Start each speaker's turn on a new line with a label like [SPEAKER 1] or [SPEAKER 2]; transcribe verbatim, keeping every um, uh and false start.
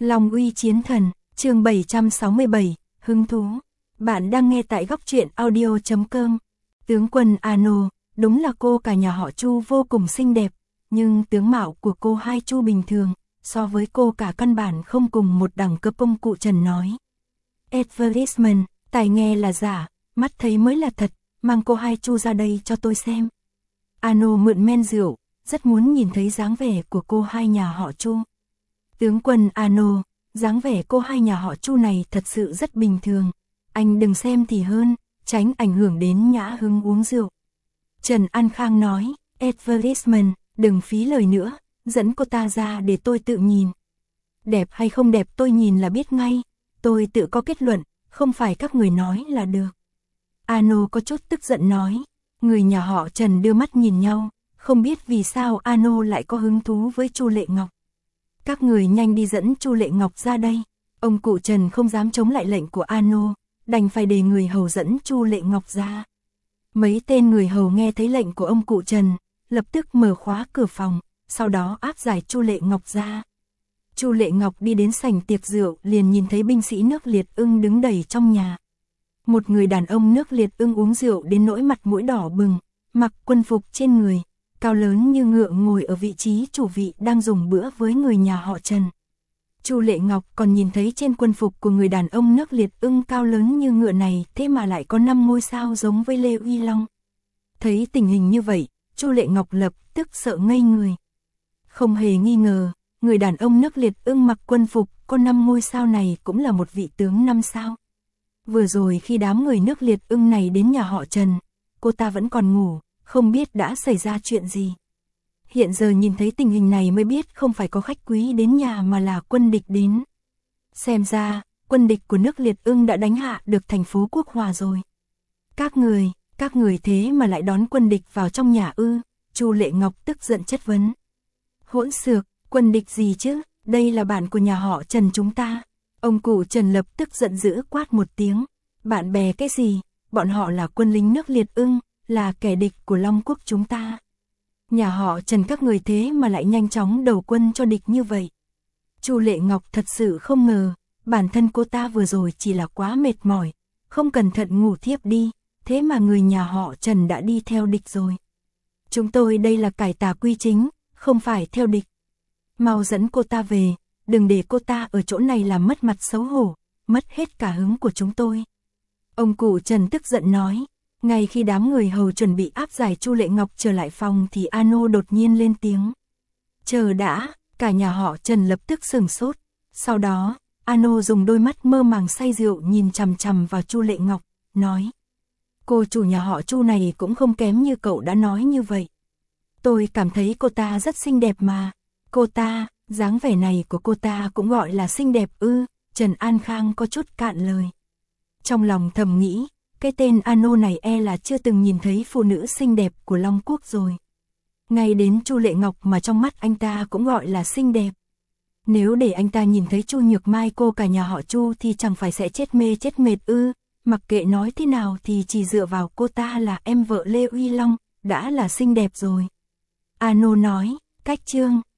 [SPEAKER 1] Long uy chiến thần, chương bảy trăm sáu mươi bảy, hứng thú. Bạn đang nghe tại góc truyện audio chấm com. Tướng quân Ano, đúng là cô cả nhà họ Chu vô cùng xinh đẹp, nhưng tướng mạo của cô hai Chu bình thường, so với cô cả căn bản không cùng một đẳng cấp. Ông cụ Trần nói. Advertisement, tài nghe là giả, mắt thấy mới là thật, mang cô hai Chu ra đây cho tôi xem. Ano mượn men rượu, rất muốn nhìn thấy dáng vẻ của cô hai nhà họ Chu. Tướng quân Ano, dáng vẻ cô hai nhà họ Chu này thật sự rất bình thường, anh đừng xem thì hơn, tránh ảnh hưởng đến nhã hứng uống rượu. Trần An Khang nói, advertisement, đừng phí lời nữa, dẫn cô ta ra để tôi tự nhìn. Đẹp hay không đẹp tôi nhìn là biết ngay, tôi tự có kết luận, không phải các người nói là được. Ano có chút tức giận nói, người nhà họ Trần đưa mắt nhìn nhau, không biết vì sao Ano lại có hứng thú với Chu Lệ Ngọc. Các người nhanh đi dẫn Chu Lệ Ngọc ra đây. Ông cụ Trần không dám chống lại lệnh của Ano, đành phải để người hầu dẫn Chu Lệ Ngọc ra. Mấy tên người hầu nghe thấy lệnh của ông cụ Trần, lập tức mở khóa cửa phòng, sau đó áp giải Chu Lệ Ngọc ra. Chu Lệ Ngọc đi đến sảnh tiệc rượu, liền nhìn thấy binh sĩ nước Liệt Ưng đứng đầy trong nhà. Một người đàn ông nước Liệt Ưng uống rượu đến nỗi mặt mũi đỏ bừng, mặc quân phục trên người, cao lớn như ngựa ngồi ở vị trí chủ vị đang dùng bữa với người nhà họ Trần. Chu Lệ Ngọc còn nhìn thấy trên quân phục của người đàn ông nước Liệt Ưng cao lớn như ngựa này, thế mà lại có năm ngôi sao giống với Lê Uy Long. Thấy tình hình như vậy, Chu Lệ Ngọc lập tức sợ ngây người. Không hề nghi ngờ, người đàn ông nước Liệt Ưng mặc quân phục có năm ngôi sao này cũng là một vị tướng năm sao. Vừa rồi khi đám người nước Liệt Ưng này đến nhà họ Trần, cô ta vẫn còn ngủ, không biết đã xảy ra chuyện gì. Hiện giờ nhìn thấy tình hình này mới biết không phải có khách quý đến nhà mà là quân địch đến. Xem ra, quân địch của nước Liệt Ưng đã đánh hạ được thành phố Quốc Hòa rồi. Các người, các người thế mà lại đón quân địch vào trong nhà ư? Chu Lệ Ngọc tức giận chất vấn. Hỗn xược, quân địch gì chứ, đây là bạn của nhà họ Trần chúng ta. Ông cụ Trần lập tức giận dữ quát một tiếng. Bạn bè cái gì, bọn họ là quân lính nước Liệt Ưng, là kẻ địch của Long Quốc chúng ta. Nhà họ Trần các người thế mà lại nhanh chóng đầu quân cho địch như vậy. Chu Lệ Ngọc thật sự không ngờ, bản thân cô ta vừa rồi chỉ là quá mệt mỏi, không cẩn thận ngủ thiếp đi, thế mà người nhà họ Trần đã đi theo địch rồi. Chúng tôi đây là cải tà quy chính, không phải theo địch. Mau dẫn cô ta về, đừng để cô ta ở chỗ này làm mất mặt xấu hổ, mất hết cả hứng của chúng tôi. Ông cụ Trần tức giận nói. Ngay khi đám người hầu chuẩn bị áp giải Chu Lệ Ngọc trở lại phòng thì Ano đột nhiên lên tiếng. Chờ đã, cả nhà họ Trần lập tức sửng sốt. Sau đó, Ano dùng đôi mắt mơ màng say rượu nhìn chằm chằm vào Chu Lệ Ngọc, nói. Cô chủ nhà họ Chu này cũng không kém như cậu đã nói như vậy. Tôi cảm thấy cô ta rất xinh đẹp mà. Cô ta, dáng vẻ này của cô ta cũng gọi là xinh đẹp ư? Trần An Khang có chút cạn lời. Trong lòng thầm nghĩ. Cái tên Ano này e là chưa từng nhìn thấy phụ nữ xinh đẹp của Long Quốc rồi. Ngay đến Chu Lệ Ngọc mà trong mắt anh ta cũng gọi là xinh đẹp. Nếu để anh ta nhìn thấy Chu Nhược Mai cô cả nhà họ Chu thì chẳng phải sẽ chết mê chết mệt ư. Mặc kệ nói thế nào thì chỉ dựa vào cô ta là em vợ Lê Uy Long, đã là xinh đẹp rồi. Ano nói, cách chương.